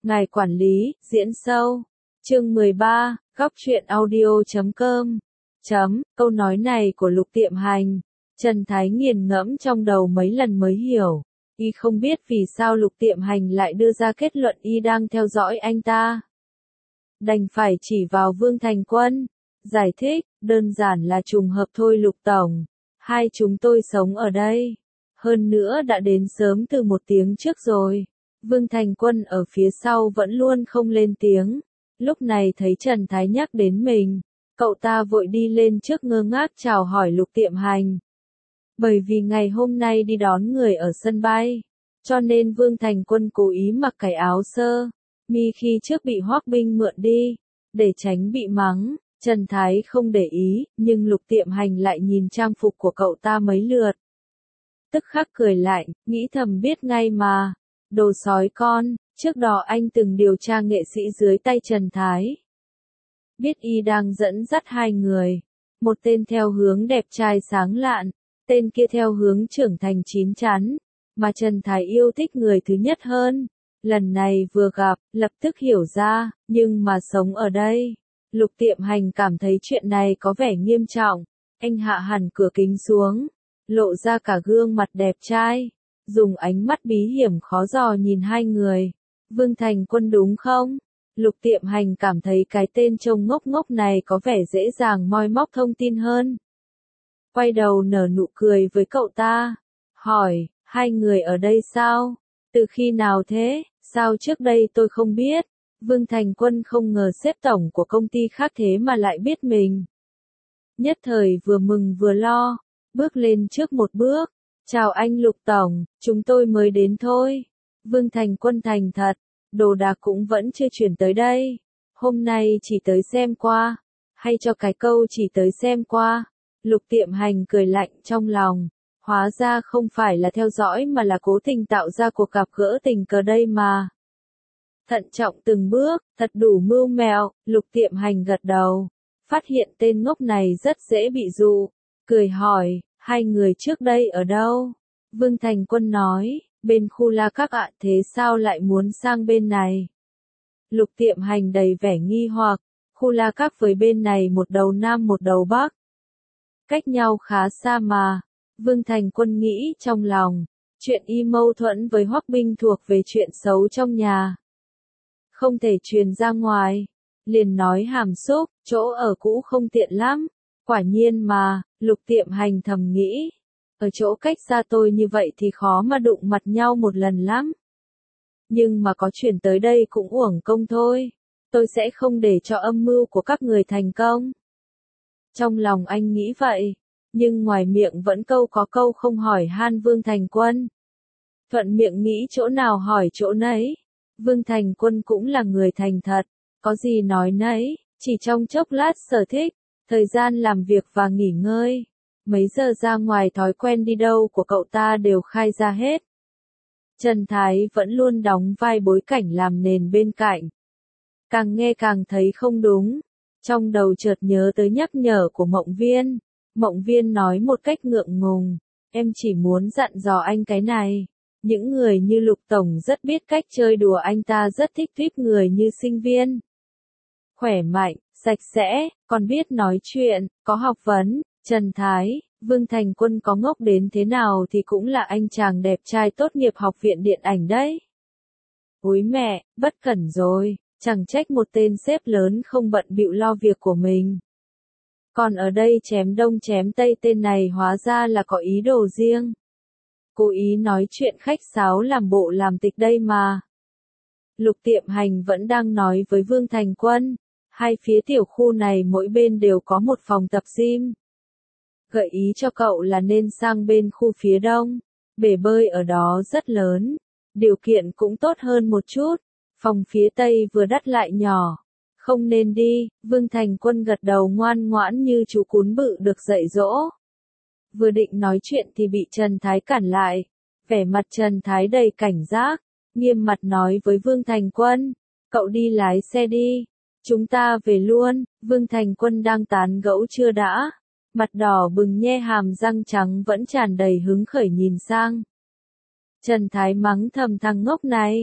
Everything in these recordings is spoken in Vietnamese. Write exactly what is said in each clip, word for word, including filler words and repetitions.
Ngài quản lý, diễn sâu. Chương mười ba, góc truyện audio chấm com. Chấm, câu nói này của Lục Tiệm Hành, Trần Thái nghiền ngẫm trong đầu mấy lần mới hiểu. Y không biết vì sao Lục Tiệm Hành lại đưa ra kết luận y đang theo dõi anh ta. Đành phải chỉ vào Vương Thành Quân. Giải thích, đơn giản là trùng hợp thôi Lục Tổng. Hai chúng tôi sống ở đây. Hơn nữa đã đến sớm từ một tiếng trước rồi. Vương Thành Quân ở phía sau vẫn luôn không lên tiếng. Lúc này thấy Trần Thái nhắc đến mình, cậu ta vội đi lên trước ngơ ngác chào hỏi Lục Tiệm Hành. Bởi vì ngày hôm nay đi đón người ở sân bay, cho nên Vương Thành Quân cố ý mặc cái áo sơ mi khi trước bị Hoắc Binh mượn đi, để tránh bị mắng. Trần Thái không để ý, nhưng Lục Tiệm Hành lại nhìn trang phục của cậu ta mấy lượt. Tức khắc cười lạnh, nghĩ thầm biết ngay mà. Đồ sói con, trước đó anh từng điều tra nghệ sĩ dưới tay Trần Thái. Biết y đang dẫn dắt hai người. Một tên theo hướng đẹp trai sáng lạn, tên kia theo hướng trưởng thành chín chắn. Mà Trần Thái yêu thích người thứ nhất hơn. Lần này vừa gặp, lập tức hiểu ra, nhưng mà sống ở đây. Lục Tiệm Hành cảm thấy chuyện này có vẻ nghiêm trọng. Anh hạ hẳn cửa kính xuống, lộ ra cả gương mặt đẹp trai, dùng ánh mắt bí hiểm khó dò nhìn hai người. Vương Thành Quân đúng không? Lục Tiệm Hành cảm thấy cái tên trông ngốc ngốc này có vẻ dễ dàng moi móc thông tin hơn. Quay đầu nở nụ cười với cậu ta, hỏi, hai người ở đây sao? Từ khi nào thế? Sao trước đây tôi không biết? Vương Thành Quân không ngờ sếp tổng của công ty khác thế mà lại biết mình. Nhất thời vừa mừng vừa lo, bước lên trước một bước. Chào anh Lục Tổng, chúng tôi mới đến thôi. Vương Thành Quân thành thật, đồ đạc cũng vẫn chưa chuyển tới đây. Hôm nay chỉ tới xem qua, hay cho cái câu chỉ tới xem qua. Lục Tiệm Hành cười lạnh trong lòng, hóa ra không phải là theo dõi mà là cố tình tạo ra cuộc gặp gỡ tình cờ đây mà. Thận trọng từng bước, thật đủ mưu mẹo. Lục Tiệm Hành gật đầu, phát hiện tên ngốc này rất dễ bị dụ, cười hỏi, hai người trước đây ở đâu? Vương Thành Quân nói, bên khu La Các ạ. Thế sao lại muốn sang bên này? Lục Tiệm Hành đầy vẻ nghi hoặc, khu La Các với bên này một đầu nam một đầu bắc, cách nhau khá xa mà. Vương Thành Quân nghĩ trong lòng, chuyện y mâu thuẫn với Hoắc Binh thuộc về chuyện xấu trong nhà, không thể truyền ra ngoài. Liền nói hàm xúc, chỗ ở cũ không tiện lắm. Quả nhiên mà, Lục Tiệm Hành thầm nghĩ, ở chỗ cách xa tôi như vậy thì khó mà đụng mặt nhau một lần lắm. Nhưng mà có chuyển tới đây cũng uổng công thôi, tôi sẽ không để cho âm mưu của các người thành công. Trong lòng anh nghĩ vậy, nhưng ngoài miệng vẫn câu có câu không hỏi han Vương Thành Quân. Thuận miệng nghĩ chỗ nào hỏi chỗ nấy. Vương Thành Quân cũng là người thành thật, có gì nói nấy, chỉ trong chốc lát sở thích, thời gian làm việc và nghỉ ngơi, mấy giờ ra ngoài thói quen đi đâu của cậu ta đều khai ra hết. Trần Thái vẫn luôn đóng vai bối cảnh làm nền bên cạnh. Càng nghe càng thấy không đúng, trong đầu chợt nhớ tới nhắc nhở của Mộng Viên. Mộng Viên nói một cách ngượng ngùng, em chỉ muốn dặn dò anh cái này. Những người như Lục Tổng rất biết cách chơi đùa, anh ta rất thích tuyếp người như sinh viên. Khỏe mạnh, sạch sẽ, còn biết nói chuyện, có học vấn. Trần Thái, Vương Thành Quân có ngốc đến thế nào thì cũng là anh chàng đẹp trai tốt nghiệp học viện điện ảnh đấy. Úi mẹ, bất cẩn rồi, chẳng trách một tên sếp lớn không bận bịu lo việc của mình. Còn ở đây chém đông chém tây, tên này hóa ra là có ý đồ riêng. Cố ý nói chuyện khách sáo làm bộ làm tịch đây mà. Lục Tiệm Hành vẫn đang nói với Vương Thành Quân, hai phía tiểu khu này mỗi bên đều có một phòng tập gym. Gợi ý cho cậu là nên sang bên khu phía đông, bể bơi ở đó rất lớn, điều kiện cũng tốt hơn một chút. Phòng phía tây vừa đắt lại nhỏ, không nên đi. Vương Thành Quân gật đầu ngoan ngoãn như chú cún bự được dạy dỗ. Vừa định nói chuyện thì bị Trần Thái cản lại. Vẻ mặt Trần Thái đầy cảnh giác, nghiêm mặt nói với Vương Thành Quân, cậu đi lái xe đi, chúng ta về luôn. Vương Thành Quân đang tán gẫu chưa đã, mặt đỏ bừng nhe hàm răng trắng vẫn tràn đầy hứng khởi nhìn sang. Trần Thái mắng thầm thằng ngốc này,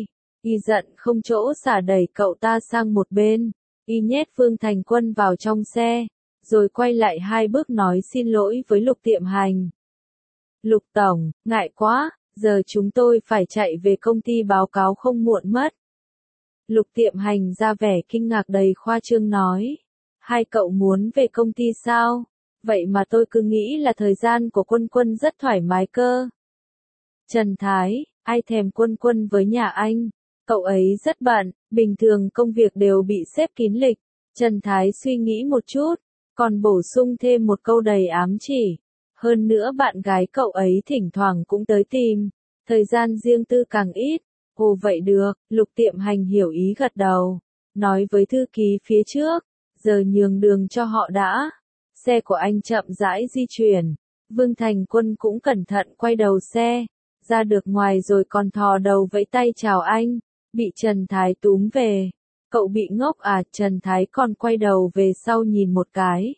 Y giận không chỗ xả đẩy cậu ta sang một bên. Y nhét Vương Thành Quân vào trong xe, rồi quay lại hai bước nói xin lỗi với Lục Tiệm Hành. Lục Tổng, ngại quá, giờ chúng tôi phải chạy về công ty báo cáo không muộn mất. Lục Tiệm Hành ra vẻ kinh ngạc đầy khoa trương nói. Hai cậu muốn về công ty sao? Vậy mà tôi cứ nghĩ là thời gian của Quân Quân rất thoải mái cơ. Trần Thái, ai thèm Quân Quân với nhà anh? Cậu ấy rất bận, bình thường công việc đều bị xếp kín lịch. Trần Thái suy nghĩ một chút, còn bổ sung thêm một câu đầy ám chỉ. Hơn nữa bạn gái cậu ấy thỉnh thoảng cũng tới tìm, thời gian riêng tư càng ít. Ồ vậy được, Lục Tiệm Hành hiểu ý gật đầu, nói với thư ký phía trước, giờ nhường đường cho họ đã. Xe của anh chậm rãi di chuyển, Vương Thành Quân cũng cẩn thận quay đầu xe, ra được ngoài rồi còn thò đầu vẫy tay chào anh, bị Trần Thái túm về. Cậu bị ngốc à? Trần Thái còn quay đầu về sau nhìn một cái.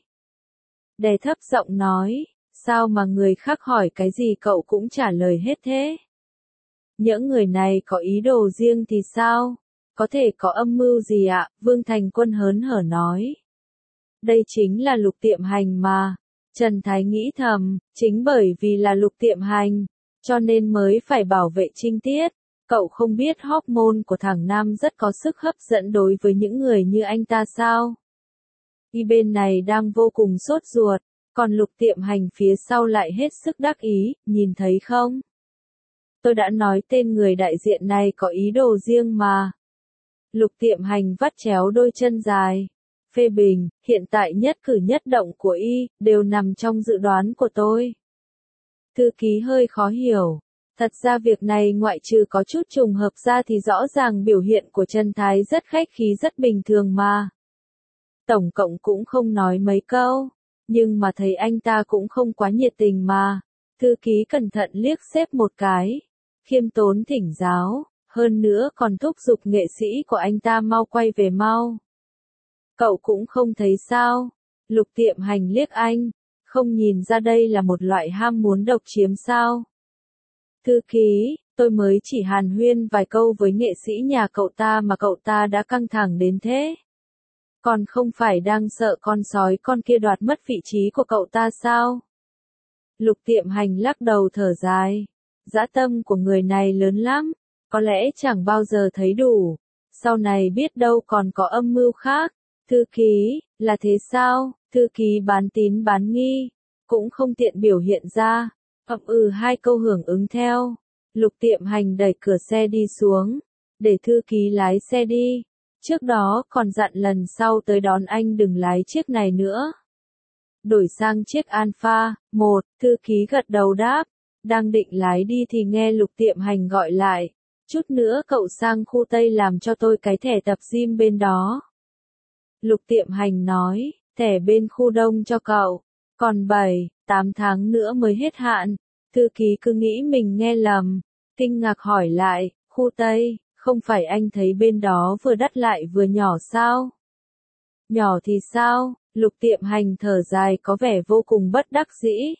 Đè thấp giọng nói, sao mà người khác hỏi cái gì cậu cũng trả lời hết thế? Những người này có ý đồ riêng thì sao? Có thể có âm mưu gì ạ? Vương Thành Quân hớn hở nói. Đây chính là Lục Tiệm Hành mà. Trần Thái nghĩ thầm, chính bởi vì là Lục Tiệm Hành, cho nên mới phải bảo vệ Trinh Tiết. Cậu không biết hormone của thằng Nam rất có sức hấp dẫn đối với những người như anh ta sao? Y bên này đang vô cùng sốt ruột, còn Lục Tiệm Hành phía sau lại hết sức đắc ý, nhìn thấy không? Tôi đã nói tên người đại diện này có ý đồ riêng mà. Lục Tiệm Hành vắt chéo đôi chân dài. Phê bình, hiện tại nhất cử nhất động của y, đều nằm trong dự đoán của tôi. Thư ký hơi khó hiểu. Thật ra việc này ngoại trừ có chút trùng hợp ra thì rõ ràng biểu hiện của Trần Thái rất khách khí rất bình thường mà. Tổng cộng cũng không nói mấy câu, nhưng mà thấy anh ta cũng không quá nhiệt tình mà. Thư ký cẩn thận liếc xếp một cái, khiêm tốn thỉnh giáo, hơn nữa còn thúc giục nghệ sĩ của anh ta mau quay về mau. Cậu cũng không thấy sao? Lục Tiệm Hành liếc anh, không nhìn ra đây là một loại ham muốn độc chiếm sao? Thư ký, tôi mới chỉ hàn huyên vài câu với nghệ sĩ nhà cậu ta mà cậu ta đã căng thẳng đến thế. Còn không phải đang sợ con sói con kia đoạt mất vị trí của cậu ta sao? Lục Tiệm Hành lắc đầu thở dài. Dã tâm của người này lớn lắm, có lẽ chẳng bao giờ thấy đủ. Sau này biết đâu còn có âm mưu khác. Thư ký, là thế sao? Thư ký bán tín bán nghi, cũng không tiện biểu hiện ra. Ậm ừ hai câu hưởng ứng theo. Lục Tiệm Hành đẩy cửa xe đi xuống, để thư ký lái xe đi. Trước đó còn dặn lần sau tới đón anh đừng lái chiếc này nữa. Đổi sang chiếc Alpha, một, thư ký gật đầu đáp. Đang định lái đi thì nghe Lục Tiệm Hành gọi lại. Chút nữa cậu sang khu Tây làm cho tôi cái thẻ tập gym bên đó. Lục Tiệm Hành nói, thẻ bên khu Đông cho cậu. Còn bảy, tám tháng nữa mới hết hạn. Thư ký cứ nghĩ mình nghe lầm. Kinh ngạc hỏi lại, khu Tây, không phải anh thấy bên đó vừa đắt lại vừa nhỏ sao? Nhỏ thì sao? Lục Tiệm Hành thở dài có vẻ vô cùng bất đắc dĩ.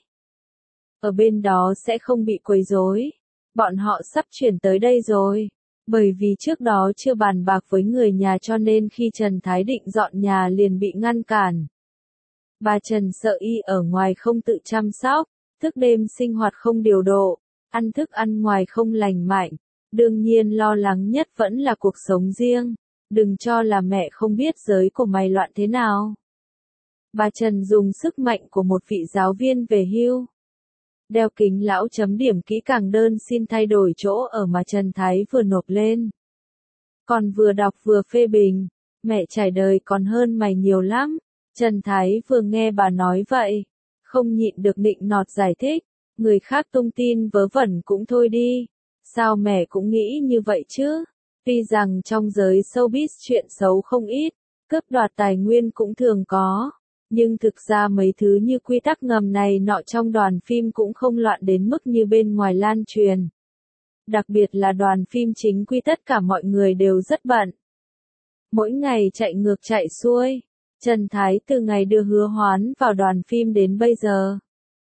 Ở bên đó sẽ không bị quấy rối. Bọn họ sắp chuyển tới đây rồi. Bởi vì trước đó chưa bàn bạc với người nhà cho nên khi Trần Thái định dọn nhà liền bị ngăn cản. Bà Trần sợ y ở ngoài không tự chăm sóc, thức đêm sinh hoạt không điều độ, ăn thức ăn ngoài không lành mạnh. Đương nhiên lo lắng nhất vẫn là cuộc sống riêng. Đừng cho là mẹ không biết giới của mày loạn thế nào. Bà Trần dùng sức mạnh của một vị giáo viên về hưu. Đeo kính lão chấm điểm kỹ càng đơn xin thay đổi chỗ ở mà Trần Thái vừa nộp lên. Còn vừa đọc vừa phê bình, mẹ trải đời còn hơn mày nhiều lắm. Trần Thái vừa nghe bà nói vậy, không nhịn được nịnh nọt giải thích, người khác tung tin vớ vẩn cũng thôi đi, sao mẹ cũng nghĩ như vậy chứ? Tuy rằng trong giới showbiz chuyện xấu không ít, cướp đoạt tài nguyên cũng thường có. Nhưng thực ra mấy thứ như quy tắc ngầm này nọ trong đoàn phim cũng không loạn đến mức như bên ngoài lan truyền. Đặc biệt là đoàn phim chính quy tất cả mọi người đều rất bận. Mỗi ngày chạy ngược chạy xuôi. Trần Thái từ ngày đưa Hứa Hoán vào đoàn phim đến bây giờ.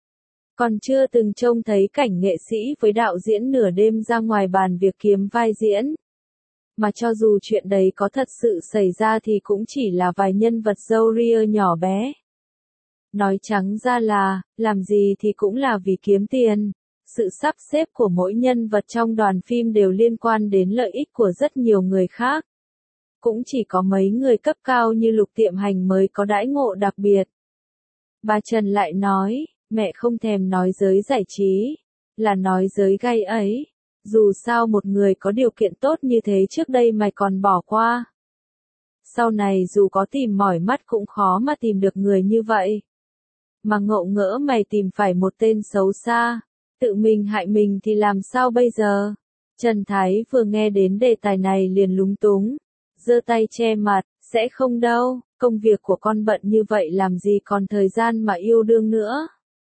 Còn chưa từng trông thấy cảnh nghệ sĩ với đạo diễn nửa đêm ra ngoài bàn việc kiếm vai diễn. mà cho dù chuyện đấy có thật sự xảy ra thì cũng chỉ là vài nhân vật râu ria nhỏ bé. Nói trắng ra là, làm gì thì cũng là vì kiếm tiền. Sự sắp xếp của mỗi nhân vật trong đoàn phim đều liên quan đến lợi ích của rất nhiều người khác. Cũng chỉ có mấy người cấp cao như Lục Tiệm Hành mới có đãi ngộ đặc biệt. Bà Trần lại nói, mẹ không thèm nói giới giải trí, là nói giới gay ấy. Dù sao một người có điều kiện tốt như thế trước đây mày còn bỏ qua. Sau này dù có tìm mỏi mắt cũng khó mà tìm được người như vậy. Mà ngộ ngỡ mày tìm phải một tên xấu xa, tự mình hại mình thì làm sao bây giờ? Trần Thái vừa nghe đến đề tài này liền lúng túng, giơ tay che mặt, sẽ không đâu, công việc của con bận như vậy làm gì còn thời gian mà yêu đương nữa.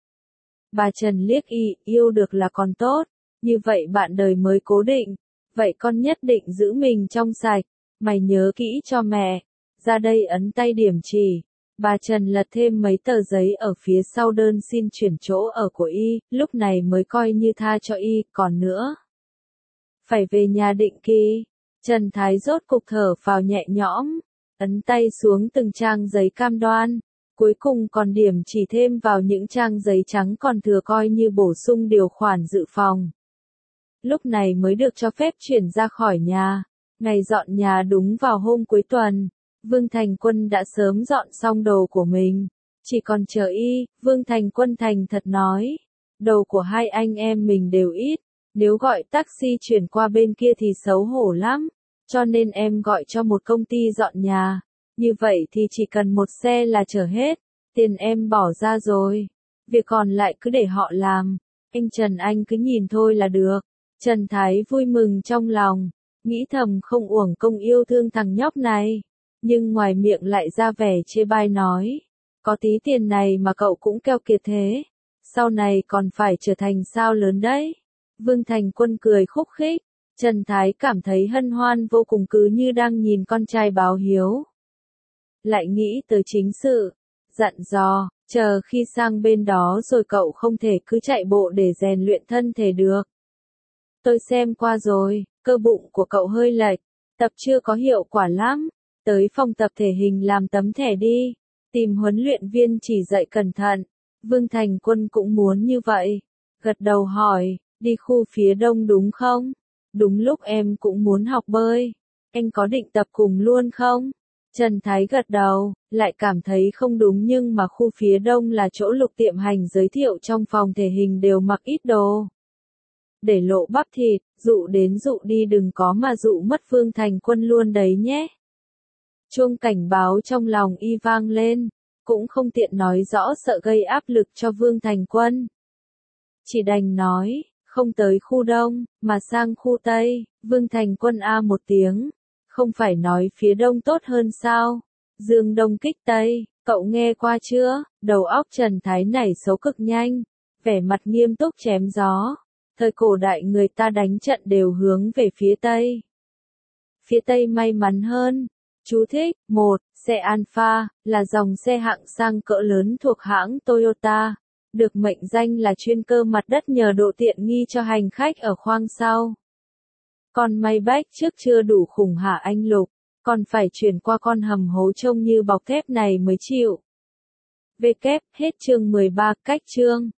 Bà Trần liếc y, yêu được là còn tốt, như vậy bạn đời mới cố định, vậy con nhất định giữ mình trong sạch, mày nhớ kỹ cho mẹ, ra đây ấn tay điểm chỉ. Bà Trần lật thêm mấy tờ giấy ở phía sau đơn xin chuyển chỗ ở của y, lúc này mới coi như tha cho y, còn nữa. Phải về nhà định kỳ. Trần Thái rốt cục thở phào nhẹ nhõm, ấn tay xuống từng trang giấy cam đoan, cuối cùng còn điểm chỉ thêm vào những trang giấy trắng còn thừa coi như bổ sung điều khoản dự phòng. Lúc này mới được cho phép chuyển ra khỏi nhà, ngày dọn nhà đúng vào hôm cuối tuần. Vương Thành Quân đã sớm dọn xong đồ của mình, chỉ còn chờ y. Vương Thành Quân thành thật nói, đồ của hai anh em mình đều ít, nếu gọi taxi chuyển qua bên kia thì xấu hổ lắm, cho nên em gọi cho một công ty dọn nhà, như vậy thì chỉ cần một xe là chở hết, tiền em bỏ ra rồi, việc còn lại cứ để họ làm, anh Trần anh cứ nhìn thôi là được. Trần Thái vui mừng trong lòng, nghĩ thầm không uổng công yêu thương thằng nhóc này. Nhưng ngoài miệng lại ra vẻ chê bai nói, có tí tiền này mà cậu cũng keo kiệt thế, sau này còn phải trở thành sao lớn đấy. Vương Thành Quân cười khúc khích, Trần Thái cảm thấy hân hoan vô cùng cứ như đang nhìn con trai báo hiếu. Lại nghĩ tới chính sự, dặn dò, chờ khi sang bên đó rồi cậu không thể cứ chạy bộ để rèn luyện thân thể được. Tôi xem qua rồi, cơ bụng của cậu hơi lệch, tập chưa có hiệu quả lắm. Tới phòng tập thể hình làm tấm thẻ đi, tìm huấn luyện viên chỉ dạy cẩn thận. Vương Thành Quân cũng muốn như vậy. Gật đầu hỏi, đi khu phía đông đúng không? Đúng lúc em cũng muốn học bơi. Anh có định tập cùng luôn không? Trần Thái gật đầu, lại cảm thấy không đúng nhưng mà khu phía đông là chỗ Lục Tiệm Hành giới thiệu trong phòng thể hình đều mặc ít đồ. Để lộ bắp thịt, dụ đến dụ đi đừng có mà dụ mất Vương Thành Quân luôn đấy nhé. Chuông cảnh báo trong lòng y vang lên, cũng không tiện nói rõ sợ gây áp lực cho Vương Thành Quân. Chỉ đành nói, không tới khu đông, mà sang khu tây. Vương Thành Quân a một tiếng, không phải nói phía đông tốt hơn sao? Dương đông kích tây, cậu nghe qua chưa? Đầu óc Trần Thái nảy xấu cực nhanh, vẻ mặt nghiêm túc chém gió. Thời cổ đại người ta đánh trận đều hướng về phía tây. Phía tây may mắn hơn. Chú thích, một, xe Alpha, là dòng xe hạng sang cỡ lớn thuộc hãng Toyota, được mệnh danh là chuyên cơ mặt đất nhờ độ tiện nghi cho hành khách ở khoang sau. Còn Maybach trước chưa đủ khủng hả anh Lục, còn phải chuyển qua con hầm hố trông như bọc thép này mới chịu. V kép, hết chương mười ba, cách chương.